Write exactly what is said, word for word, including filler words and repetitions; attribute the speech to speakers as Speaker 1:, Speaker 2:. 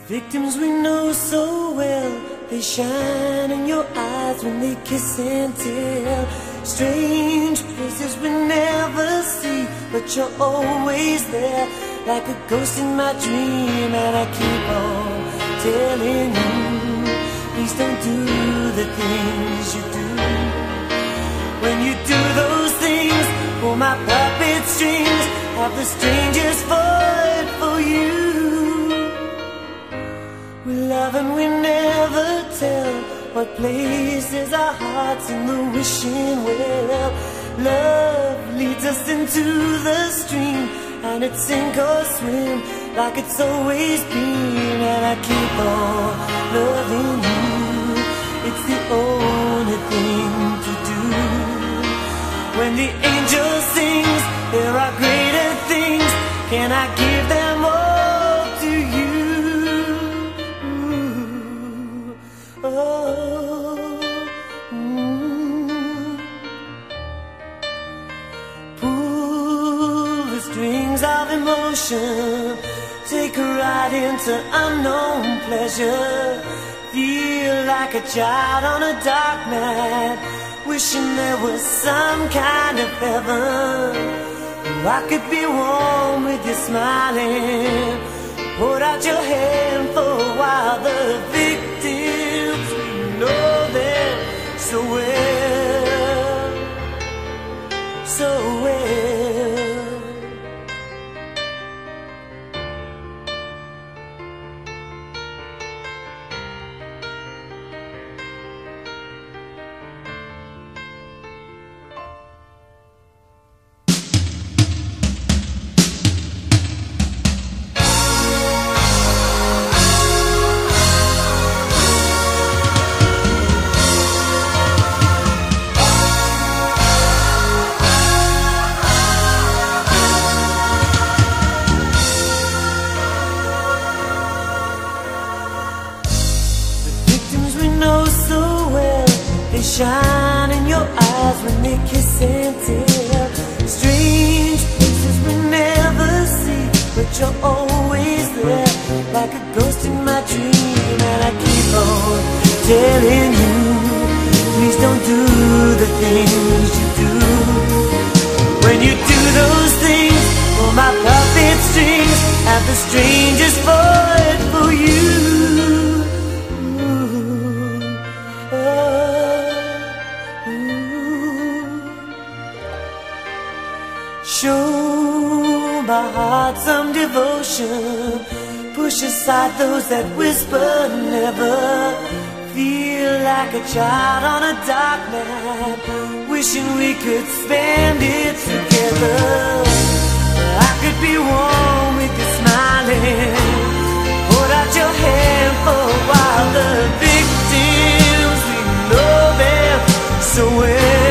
Speaker 1: Victims we know so well, they shine in your eyes when they kiss and tell. Strange places we never see, but you're always there, like a ghost in my dream. And I keep on telling you, please don't do the things you do. When you do those things, pull my puppet strings, have the strangers fight for you. We love and we never tell what places our hearts in the wishing well. Love leads us into the stream, and it's sink or swim like it's always been. And I keep on loving you, it's the only thing to do. When the angel sings, there are greater things, can I give them all to you? Oh, mm. Pull the strings of emotion, take a ride into unknown pleasure. Feel like a child on a dark night, wishing there was some kind of heaven. I could be warm with you smiling, hold out your hand for a while. The victims, we know them so well, so well. They shine in your eyes when they kiss and tell. Strange places we never see, but you're always there, like a ghost in my dream. And I keep on telling you, please don't do the things you do. When you do those things, pull my puppet strings, have the strangers fight for you. Show my heart some devotion, push aside those that whisper never. Feel like a child on a dark night, wishing we could spend it together. I could be warm with you smiling, hold out your hand for a while. The victims, we know them so well.